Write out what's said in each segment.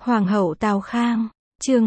Hoàng hậu Tào Khang, chương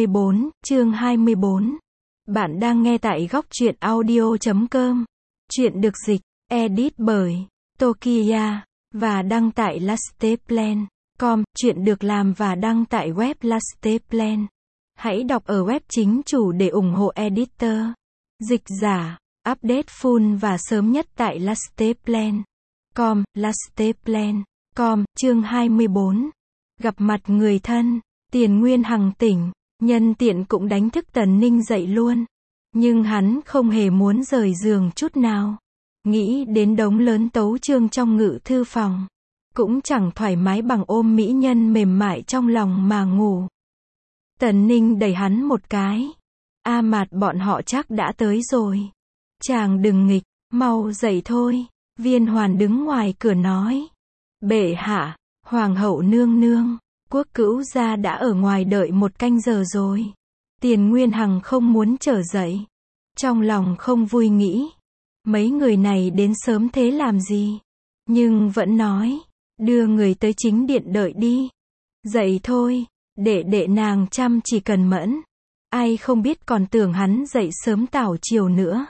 24. Bạn đang nghe tại góc truyện audio.com. Truyện được dịch, edit bởi Tokiya, và đăng tại lasteplan.com. Truyện được làm và đăng tại web Lasteplan. Hãy đọc ở web chính chủ để ủng hộ editor, dịch giả, update full và sớm nhất tại Lasteplan.com. Lasteplan.com, chương 24. Gặp mặt người thân. Tiền Nguyên Hằng tỉnh, nhân tiện cũng đánh thức Tần Ninh dậy luôn. Nhưng hắn không hề muốn rời giường chút nào. Nghĩ đến đống lớn tấu chương trong ngự thư phòng. Cũng chẳng thoải mái bằng ôm mỹ nhân mềm mại trong lòng mà ngủ. Tần Ninh đẩy hắn một cái. A Mạt bọn họ chắc đã tới rồi. Chàng đừng nghịch, mau dậy thôi. Viên Hoàn đứng ngoài cửa nói. Bệ hạ, Hoàng hậu nương nương, quốc cữu gia đã ở ngoài đợi 1 canh giờ rồi. Tiền Nguyên Hằng không muốn trở dậy. Trong lòng không vui nghĩ. Mấy người này đến sớm thế làm gì? Nhưng vẫn nói. Đưa người tới chính điện đợi đi. Dậy thôi, đệ nàng chăm chỉ cần mẫn. Ai không biết còn tưởng hắn dậy sớm tảo chiều nữa.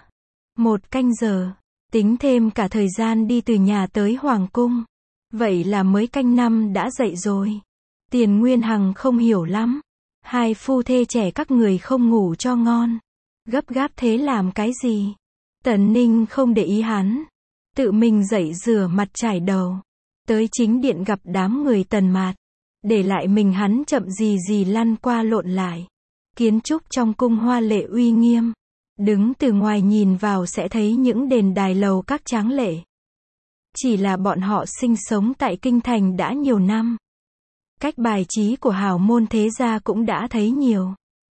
1 canh giờ, tính thêm cả thời gian đi từ nhà tới Hoàng cung. Vậy là mới canh 5 đã dậy rồi. Tiền Nguyên Hằng không hiểu lắm. Hai phu thê trẻ các người không ngủ cho ngon. Gấp gáp thế làm cái gì? Tần Ninh không để ý hắn. Tự mình dậy rửa mặt trải đầu. Tới chính điện gặp đám người Tần Mạt. Để lại mình hắn chậm gì lăn qua lộn lại. Kiến trúc trong cung hoa lệ uy nghiêm. Đứng từ ngoài nhìn vào sẽ thấy những đền đài lầu các tráng lệ. Chỉ là bọn họ sinh sống tại kinh thành đã nhiều năm. Cách bài trí của hào môn thế gia cũng đã thấy nhiều.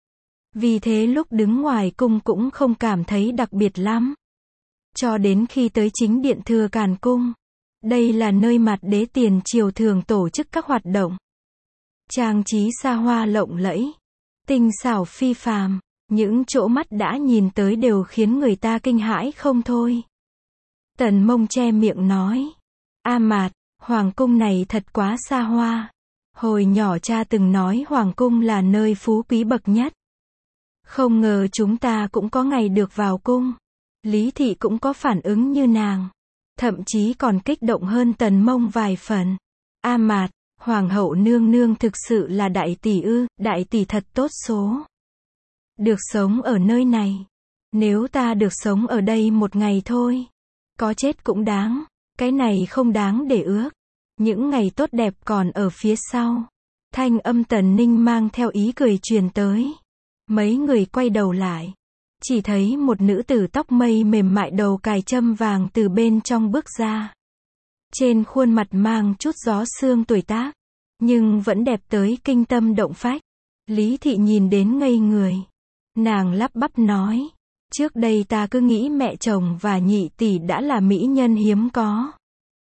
Vì thế lúc đứng ngoài cung cũng không cảm thấy đặc biệt lắm. Cho đến khi tới chính điện Thừa Càn Cung. Đây là nơi Mạt đế tiền triều thường tổ chức các hoạt động. Trang trí xa hoa lộng lẫy. Tinh xảo phi phàm. Những chỗ mắt đã nhìn tới đều khiến người ta kinh hãi không thôi. Tần Mông che miệng nói. A Mạt, Hoàng cung này thật quá xa hoa. Hồi nhỏ cha từng nói Hoàng cung là nơi phú quý bậc nhất. Không ngờ chúng ta cũng có ngày được vào cung. Lý Thị cũng có phản ứng như nàng. Thậm chí còn kích động hơn Tần Mông vài phần. A Mạt, Hoàng hậu nương nương thực sự là đại tỷ ư? Đại tỷ thật tốt số. Được sống ở nơi này. Nếu ta được sống ở đây 1 ngày thôi. Có chết cũng đáng. Cái này không đáng để ước. Những ngày tốt đẹp còn ở phía sau. Thanh âm Tần Ninh mang theo ý cười truyền tới. Mấy người quay đầu lại. Chỉ thấy một nữ tử tóc mây mềm mại đầu cài châm vàng từ bên trong bước ra. Trên khuôn mặt mang chút gió sương tuổi tác. Nhưng vẫn đẹp tới kinh tâm động phách. Lý Thị nhìn đến ngây người. Nàng lắp bắp nói. Trước đây ta cứ nghĩ mẹ chồng và nhị tỷ đã là mỹ nhân hiếm có.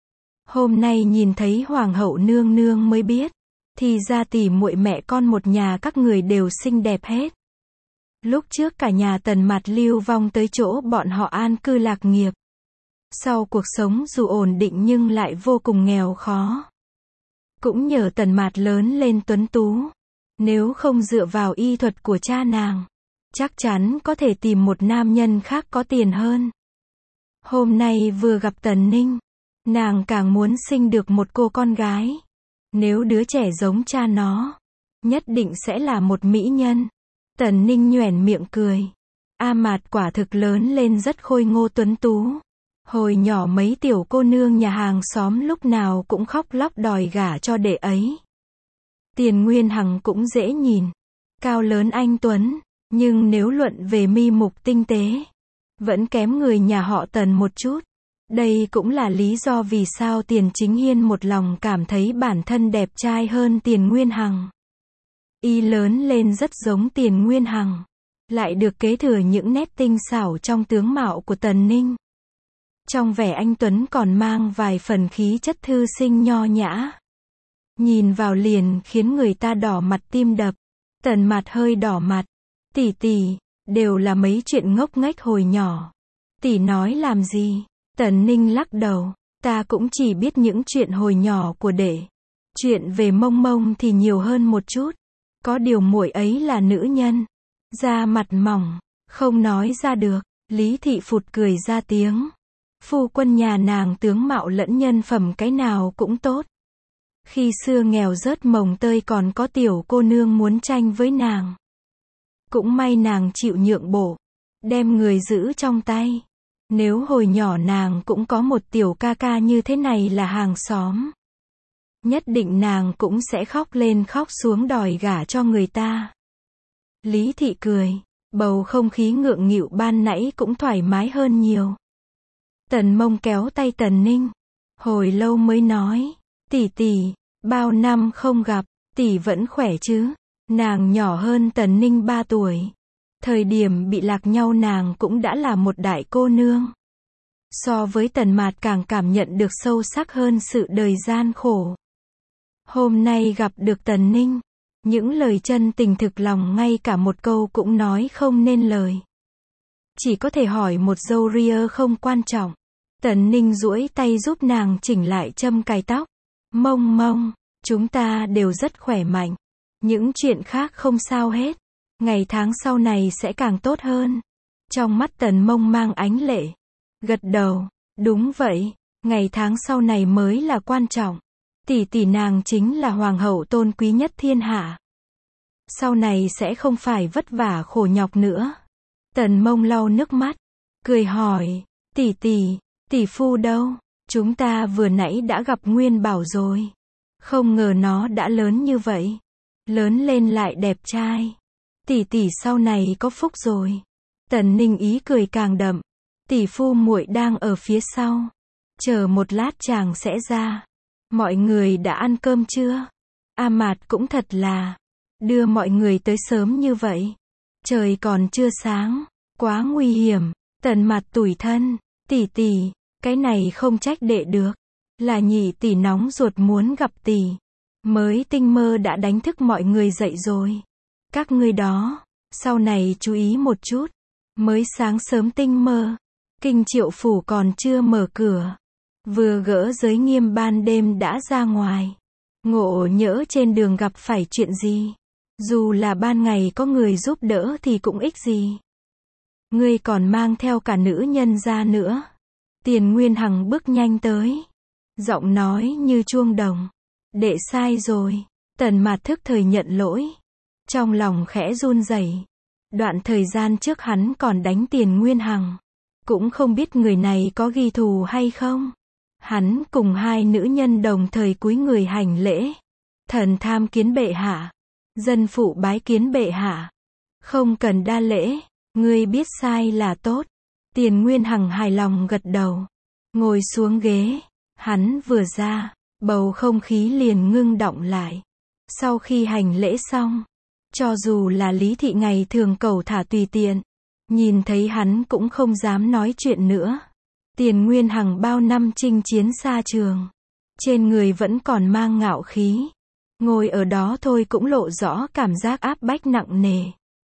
Hôm nay nhìn thấy Hoàng hậu nương nương mới biết. Thì ra tỷ muội mẹ con một nhà các người đều xinh đẹp hết. Lúc trước cả nhà Tần Mạt lưu vong tới chỗ bọn họ an cư lạc nghiệp. Sau cuộc sống dù ổn định nhưng lại vô cùng nghèo khó. Cũng nhờ Tần Mạt lớn lên tuấn tú. Nếu không dựa vào y thuật của cha nàng, chắc chắn có thể tìm một nam nhân khác có tiền hơn. Hôm nay vừa gặp Tần Ninh, nàng càng muốn sinh được một cô con gái. Nếu đứa trẻ giống cha nó, nhất định sẽ là một mỹ nhân. Tần Ninh nhoẻn miệng cười. A Mạt quả thực lớn lên rất khôi ngô tuấn tú. Hồi nhỏ mấy tiểu cô nương nhà hàng xóm lúc nào cũng khóc lóc đòi gả cho đệ ấy. Tiền Nguyên Hằng cũng dễ nhìn. Cao lớn anh tuấn. Nhưng nếu luận về mi mục tinh tế, vẫn kém người nhà họ Tần một chút. Đây cũng là lý do vì sao Tiền Chính Hiên một lòng cảm thấy bản thân đẹp trai hơn Tiền Nguyên Hằng. Y lớn lên rất giống Tiền Nguyên Hằng. Lại được kế thừa những nét tinh xảo trong tướng mạo của Tần Ninh. Trong vẻ anh tuấn còn mang vài phần khí chất thư sinh nho nhã. Nhìn vào liền khiến người ta đỏ mặt tim đập. Tần Mạt hơi đỏ mặt. Tỷ, đều là mấy chuyện ngốc nghếch hồi nhỏ. Tỷ nói làm gì? Tần Ninh lắc đầu. Ta cũng chỉ biết những chuyện hồi nhỏ của đệ. Chuyện về Mông Mông thì nhiều hơn một chút. Có điều muội ấy là nữ nhân, da mặt mỏng, không nói ra được. Lý Thị phụt cười ra tiếng. Phu quân nhà nàng tướng mạo lẫn nhân phẩm cái nào cũng tốt. Khi xưa nghèo rớt mồng tơi còn có tiểu cô nương muốn tranh với nàng. Cũng may nàng chịu nhượng bộ, đem người giữ trong tay. Nếu hồi nhỏ nàng cũng có một tiểu ca ca như thế này là hàng xóm, nhất định nàng cũng sẽ khóc lên khóc xuống đòi gả cho người ta. Lý Thị cười, bầu không khí ngượng nghịu ban nãy cũng thoải mái hơn nhiều. Tần Mông kéo tay Tần Ninh, hồi lâu mới nói, tỷ tỷ, bao năm không gặp, tỷ vẫn khỏe chứ? Nàng nhỏ hơn Tần Ninh 3 tuổi. Thời điểm bị lạc nhau nàng cũng đã là một đại cô nương. So với Tần Mạt càng cảm nhận được sâu sắc hơn sự đời gian khổ. Hôm nay gặp được Tần Ninh, những lời chân tình thực lòng ngay cả một câu cũng nói không nên lời. Chỉ có thể hỏi một dâu ria không quan trọng. Tần Ninh duỗi tay giúp nàng chỉnh lại châm cài tóc. Mông Mông, chúng ta đều rất khỏe mạnh. Những chuyện khác không sao hết. Ngày tháng sau này sẽ càng tốt hơn. Trong mắt Tần Mông mang ánh lệ. Gật đầu, đúng vậy, ngày tháng sau này mới là quan trọng. Tỷ tỷ nàng chính là hoàng hậu tôn quý nhất thiên hạ. Sau này sẽ không phải vất vả khổ nhọc nữa. Tần Mông lau nước mắt, cười hỏi, tỷ tỷ phu đâu? Chúng ta vừa nãy đã gặp Nguyên Bảo rồi. Không ngờ nó đã lớn như vậy. Lớn lên lại đẹp trai. Tỷ tỷ sau này có phúc rồi. Tần Ninh ý cười càng đậm. Tỷ phu muội đang ở phía sau. Chờ một lát chàng sẽ ra. Mọi người đã ăn cơm chưa? A Mạt cũng thật là đưa mọi người tới sớm như vậy. Trời còn chưa sáng, quá nguy hiểm. Tần Mạt tủi thân, tỷ tỷ, cái này không trách đệ được. Là nhị tỷ nóng ruột muốn gặp tỷ. Mới tinh mơ đã đánh thức mọi người dậy rồi. Các ngươi đó, sau này chú ý một chút. Mới sáng sớm tinh mơ. Kinh Triệu phủ còn chưa mở cửa. Vừa gỡ giới nghiêm ban đêm đã ra ngoài. Ngộ nhỡ trên đường gặp phải chuyện gì. Dù là ban ngày có người giúp đỡ thì cũng ích gì. Ngươi còn mang theo cả nữ nhân ra nữa. Tiền Nguyên Hằng bước nhanh tới. Giọng nói như chuông đồng. Đệ sai rồi. Tần Mạt thức thời nhận lỗi. Trong lòng khẽ run rẩy. Đoạn thời gian trước hắn còn đánh Tiền Nguyên Hằng. Cũng không biết người này có ghi thù hay không. Hắn cùng hai nữ nhân đồng thời cúi người hành lễ. Thần tham kiến bệ hạ. Dân phụ bái kiến bệ hạ. Không cần đa lễ. Ngươi biết sai là tốt. Tiền Nguyên Hằng hài lòng gật đầu. Ngồi xuống ghế. Hắn vừa ra, bầu không khí liền ngưng đọng lại. Sau khi hành lễ xong, cho dù là Lý Thị ngày thường cẩu thả tùy tiện, nhìn thấy hắn cũng không dám nói chuyện nữa. Tiền Nguyên Hằng bao năm chinh chiến xa trường, trên người vẫn còn mang ngạo khí. Ngồi ở đó thôi cũng lộ rõ cảm giác áp bách nặng nề.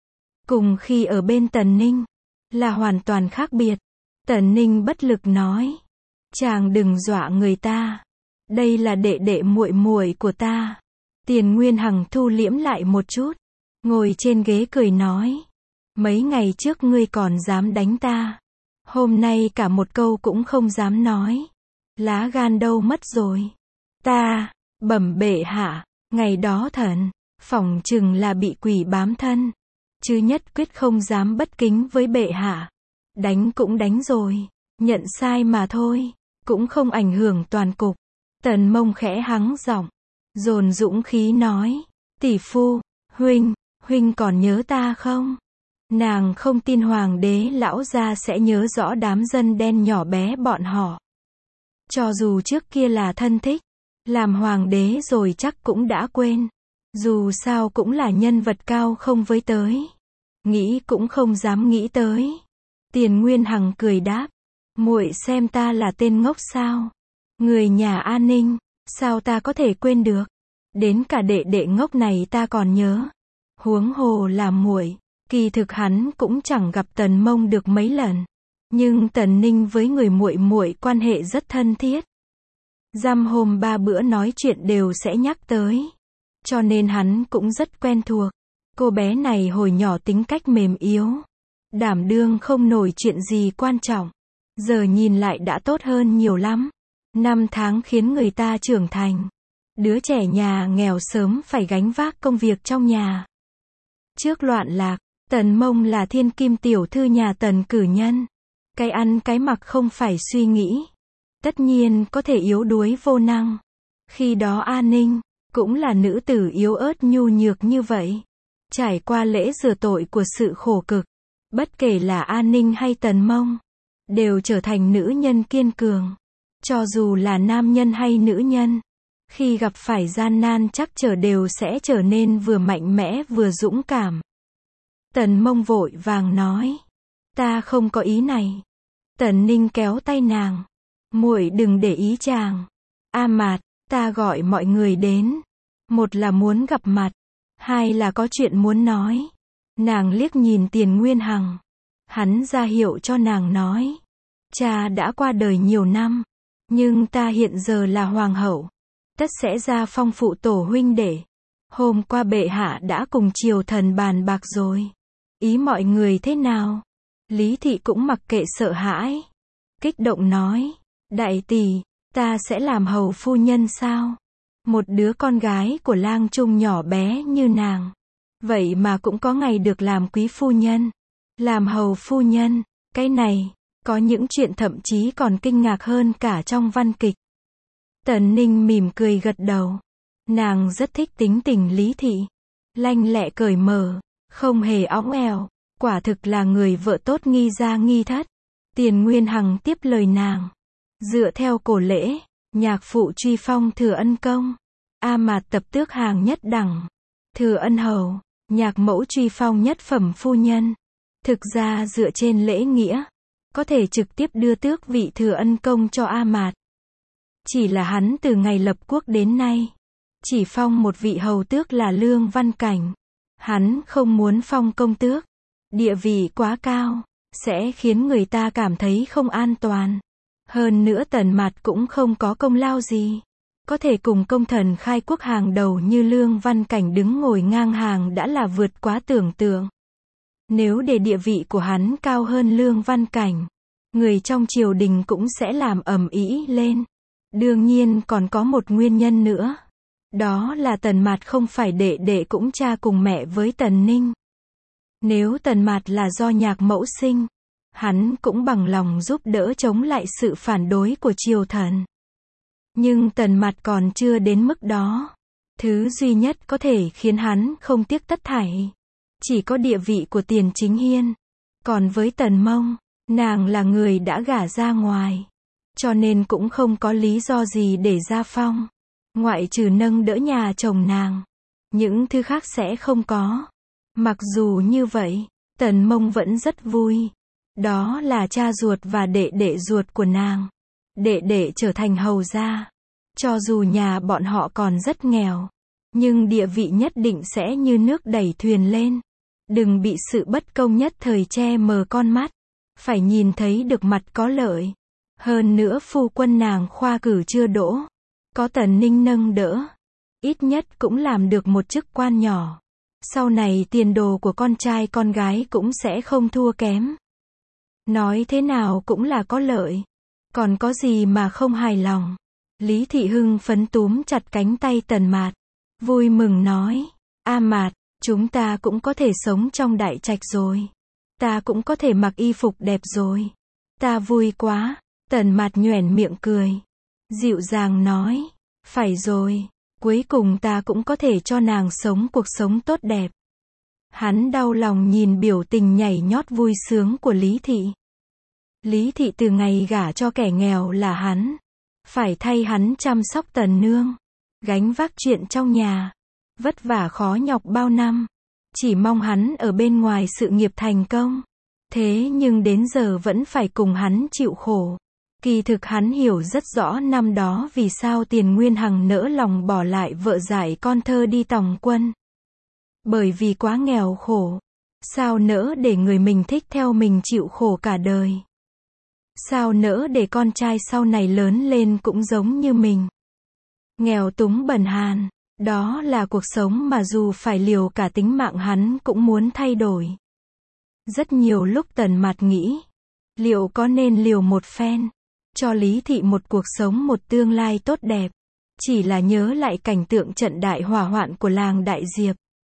Cùng khi ở bên Tần Ninh, là hoàn toàn khác biệt. Tần Ninh bất lực nói. Chàng đừng dọa người ta. Đây là đệ đệ muội muội của ta. Tiền Nguyên Hằng thu liễm lại một chút. Ngồi trên ghế cười nói. Mấy ngày trước ngươi còn dám đánh ta. Hôm nay cả một câu cũng không dám nói. Lá gan đâu mất rồi. Ta, bẩm bệ hạ, ngày đó thần, phỏng chừng là bị quỷ bám thân. Chứ nhất quyết không dám bất kính với bệ hạ. Đánh cũng đánh rồi. Nhận sai mà thôi. Cũng không ảnh hưởng toàn cục. Tần Mông khẽ hắng giọng, dồn dũng khí nói. Tỷ phu, huynh còn nhớ ta không? Nàng không tin hoàng đế lão gia sẽ nhớ rõ đám dân đen nhỏ bé bọn họ. Cho dù trước kia là thân thích, làm hoàng đế rồi chắc cũng đã quên. Dù sao cũng là nhân vật cao không với tới. Nghĩ cũng không dám nghĩ tới. Tiền Nguyên Hằng cười đáp. Muội xem ta là tên ngốc sao? Người nhà An Ninh, sao ta có thể quên được? Đến cả đệ đệ ngốc này ta còn nhớ. Huống hồ là muội. Kỳ thực hắn cũng chẳng gặp Tần Mông được mấy lần. Nhưng Tần Ninh với người muội muội quan hệ rất thân thiết. Dăm hôm 3 bữa nói chuyện đều sẽ nhắc tới. Cho nên hắn cũng rất quen thuộc. Cô bé này hồi nhỏ tính cách mềm yếu. Đảm đương không nổi chuyện gì quan trọng. Giờ nhìn lại đã tốt hơn nhiều lắm. 5 tháng khiến người ta trưởng thành. Đứa trẻ nhà nghèo sớm phải gánh vác công việc trong nhà. Trước loạn lạc, Tần Mông là thiên kim tiểu thư nhà Tần cử nhân. Cái ăn cái mặc không phải suy nghĩ. Tất nhiên có thể yếu đuối vô năng. Khi đó A Ninh cũng là nữ tử yếu ớt nhu nhược như vậy. Trải qua lễ rửa tội của sự khổ cực. Bất kể là A Ninh hay Tần Mông, đều trở thành nữ nhân kiên cường. Cho dù là nam nhân hay nữ nhân, khi gặp phải gian nan trắc trở đều sẽ trở nên vừa mạnh mẽ vừa dũng cảm. Tần Mông vội vàng nói. Ta không có ý này. Tần Ninh kéo tay nàng. Muội đừng để ý chàng. A Mạt, ta gọi mọi người đến. Một là muốn gặp mặt. Hai là có chuyện muốn nói. Nàng liếc nhìn Tiền Nguyên Hằng. Hắn ra hiệu cho nàng nói. Cha đã qua đời nhiều năm. Nhưng ta hiện giờ là hoàng hậu. Tất sẽ ra phong phụ tổ huynh đệ. Hôm qua bệ hạ đã cùng triều thần bàn bạc rồi. Ý mọi người thế nào? Lý thị cũng mặc kệ sợ hãi. Kích động nói. Đại tỷ, ta sẽ làm hầu phu nhân sao? Một đứa con gái của lang trung nhỏ bé như nàng. Vậy mà cũng có ngày được làm quý phu nhân. Làm hầu phu nhân. Cái này, có những chuyện thậm chí còn kinh ngạc hơn cả trong văn kịch. Tần Ninh mỉm cười gật đầu. Nàng rất thích tính tình Lý thị. Lanh lẹ cởi mở, không hề óng ẻo. Quả thực là người vợ tốt nghi gia nghi thất. Tiền Nguyên Hằng tiếp lời nàng. Dựa theo cổ lễ, nhạc phụ truy phong thừa ân công. A Mạt tập tước hàng nhất đẳng. Thừa ân hầu, nhạc mẫu truy phong nhất phẩm phu nhân. Thực ra dựa trên lễ nghĩa, có thể trực tiếp đưa tước vị thừa ân công cho A Mạt. Chỉ là hắn từ ngày lập quốc đến nay, chỉ phong một vị hầu tước là Lương Văn Cảnh. Hắn không muốn phong công tước. Địa vị quá cao, sẽ khiến người ta cảm thấy không an toàn. Hơn nữa Tần Mạt cũng không có công lao gì. Có thể cùng công thần khai quốc hàng đầu như Lương Văn Cảnh đứng ngồi ngang hàng đã là vượt quá tưởng tượng. Nếu để địa vị của hắn cao hơn Lương Văn Cảnh, người trong triều đình cũng sẽ làm ầm ĩ lên. Đương nhiên còn có một nguyên nhân nữa. Đó là Tần Mạt không phải đệ đệ cũng cha cùng mẹ với Tần Ninh. Nếu Tần Mạt là do nhạc mẫu sinh, hắn cũng bằng lòng giúp đỡ chống lại sự phản đối của triều thần. Nhưng Tần Mạt còn chưa đến mức đó. Thứ duy nhất có thể khiến hắn không tiếc tất thảy, chỉ có địa vị của Tiền Chính Hiên. Còn với Tần Mông, nàng là người đã gả ra ngoài, cho nên cũng không có lý do gì để ra phong. Ngoại trừ nâng đỡ nhà chồng nàng, những thứ khác sẽ không có. Mặc dù như vậy, Tần Mông vẫn rất vui. Đó là cha ruột và đệ đệ ruột của nàng. Đệ đệ trở thành hầu gia. Cho dù nhà bọn họ còn rất nghèo, nhưng địa vị nhất định sẽ như nước đẩy thuyền lên. Đừng bị sự bất công nhất thời che mờ con mắt. Phải nhìn thấy được mặt có lợi. Hơn nữa phu quân nàng khoa cử chưa đỗ. Có Tần Ninh nâng đỡ. Ít nhất cũng làm được một chức quan nhỏ. Sau này tiền đồ của con trai con gái cũng sẽ không thua kém. Nói thế nào cũng là có lợi. Còn có gì mà không hài lòng. Lý Thị hưng phấn túm chặt cánh tay Tần Mạt. Vui mừng nói. A Mạt, chúng ta cũng có thể sống trong đại trạch rồi. Ta cũng có thể mặc y phục đẹp rồi. Ta vui quá. Tần Mạt nhoẻn miệng cười. Dịu dàng nói. Phải rồi. Cuối cùng ta cũng có thể cho nàng sống cuộc sống tốt đẹp. Hắn đau lòng nhìn biểu tình nhảy nhót vui sướng của Lý Thị. Lý Thị từ ngày gả cho kẻ nghèo là hắn. Phải thay hắn chăm sóc Tần Nương. Gánh vác chuyện trong nhà. Vất vả khó nhọc bao năm. Chỉ mong hắn ở bên ngoài sự nghiệp thành công. Thế nhưng đến giờ vẫn phải cùng hắn chịu khổ. Kỳ thực hắn hiểu rất rõ năm đó vì sao Tiền Nguyên Hằng nỡ lòng bỏ lại vợ dạy con thơ đi tòng quân. Bởi vì quá nghèo khổ. Sao nỡ để người mình thích theo mình chịu khổ cả đời. Sao nỡ để con trai sau này lớn lên cũng giống như mình. Nghèo túng bần hàn, đó là cuộc sống mà dù phải liều cả tính mạng hắn cũng muốn thay đổi. Rất nhiều lúc Tần Mạt nghĩ, liệu có nên liều một phen, cho Lý Thị một cuộc sống một tương lai tốt đẹp. Chỉ là nhớ lại cảnh tượng trận đại hỏa hoạn của làng Đại Diệp.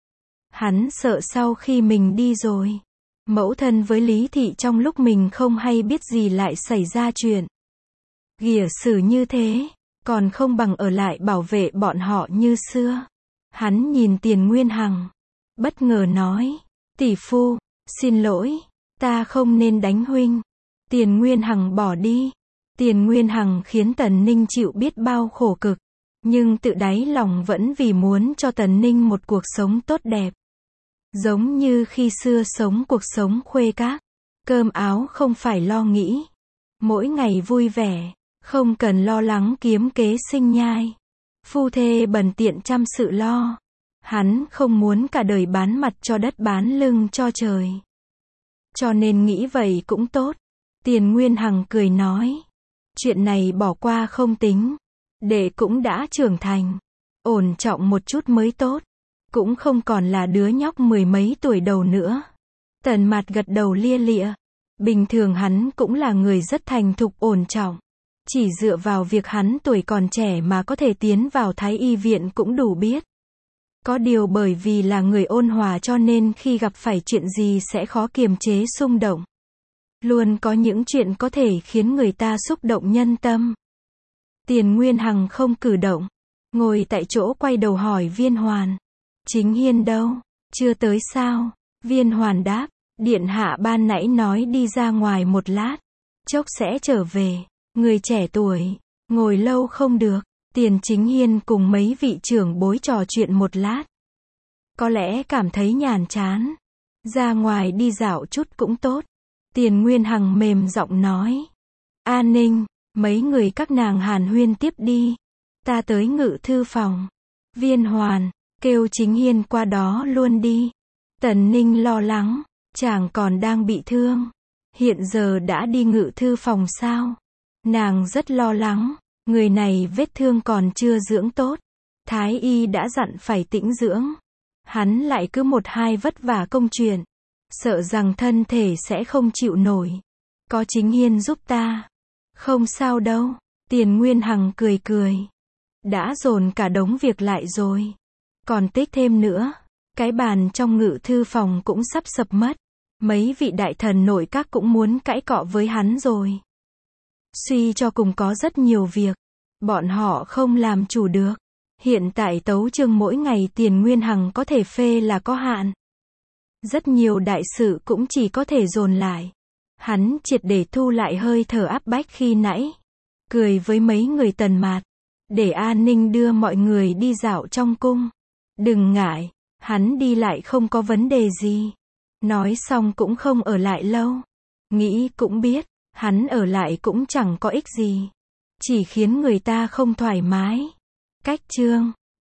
Hắn sợ sau khi mình đi rồi, mẫu thân với Lý Thị trong lúc mình không hay biết gì lại xảy ra chuyện ghìa xử như thế, còn không bằng ở lại bảo vệ bọn họ như xưa. Hắn nhìn Tiền Nguyên Hằng, bất ngờ nói, tỷ phu, xin lỗi, ta không nên đánh huynh. Tiền Nguyên Hằng bỏ đi. Tiền Nguyên Hằng khiến Tần Ninh chịu biết bao khổ cực, nhưng tự đáy lòng vẫn vì muốn cho Tần Ninh một cuộc sống tốt đẹp. Giống như khi xưa sống cuộc sống khuê các, cơm áo không phải lo nghĩ, mỗi ngày vui vẻ, không cần lo lắng kiếm kế sinh nhai. Phu thê bần tiện trăm sự lo. Hắn không muốn cả đời bán mặt cho đất bán lưng cho trời. Cho nên nghĩ vậy cũng tốt. Tiền Nguyên Hằng cười nói, chuyện này bỏ qua không tính. Đệ cũng đã trưởng thành, ổn trọng một chút mới tốt. Cũng không còn là đứa nhóc 10 mấy tuổi đầu nữa. Tần Mạt gật đầu lia lịa. Bình thường hắn cũng là người rất thành thục ổn trọng. Chỉ dựa vào việc hắn tuổi còn trẻ mà có thể tiến vào Thái Y viện cũng đủ biết. Có điều bởi vì là người ôn hòa cho nên khi gặp phải chuyện gì sẽ khó kiềm chế xung động. Luôn có những chuyện có thể khiến người ta xúc động nhân tâm. Tiền Nguyên Hằng không cử động, ngồi tại chỗ quay đầu hỏi Viên Hoàn. Chính Hiên đâu? Chưa tới sao? Viên Hoàn đáp, điện hạ ban nãy nói đi ra ngoài một lát, chốc sẽ trở về. Người trẻ tuổi, ngồi lâu không được. Tiền Chính Hiên cùng mấy vị trưởng bối trò chuyện một lát. Có lẽ cảm thấy nhàm chán. Ra ngoài đi dạo chút cũng tốt. Tiền Nguyên Hằng mềm giọng nói. An Ninh, mấy người các nàng hàn huyên tiếp đi. Ta tới ngự thư phòng. Viên Hoàn, kêu Chính Hiên qua đó luôn đi. Tần Ninh lo lắng, chàng còn đang bị thương. Hiện giờ đã đi ngự thư phòng sao? Nàng rất lo lắng, người này vết thương còn chưa dưỡng tốt. Thái y đã dặn phải tĩnh dưỡng. Hắn lại cứ một hai vất vả công chuyện. Sợ rằng thân thể sẽ không chịu nổi. Có Chính Hiên giúp ta. Không sao đâu. Tiền Nguyên Hằng cười cười. Đã dồn cả đống việc lại rồi. Còn tích thêm nữa. Cái bàn trong ngự thư phòng cũng sắp sập mất. Mấy vị đại thần nội các cũng muốn cãi cọ với hắn rồi. Suy cho cùng có rất nhiều việc. Bọn họ không làm chủ được. Hiện tại tấu chương mỗi ngày Tiền Nguyên Hằng có thể phê là có hạn. Rất nhiều đại sự cũng chỉ có thể dồn lại. Hắn triệt để thu lại hơi thở áp bách khi nãy. Cười với mấy người Tần Mạt. Để An Ninh đưa mọi người đi dạo trong cung. Đừng ngại, hắn đi lại không có vấn đề gì. Nói xong cũng không ở lại lâu. Nghĩ cũng biết, hắn ở lại cũng chẳng có ích gì. Chỉ khiến người ta không thoải mái. Cách chương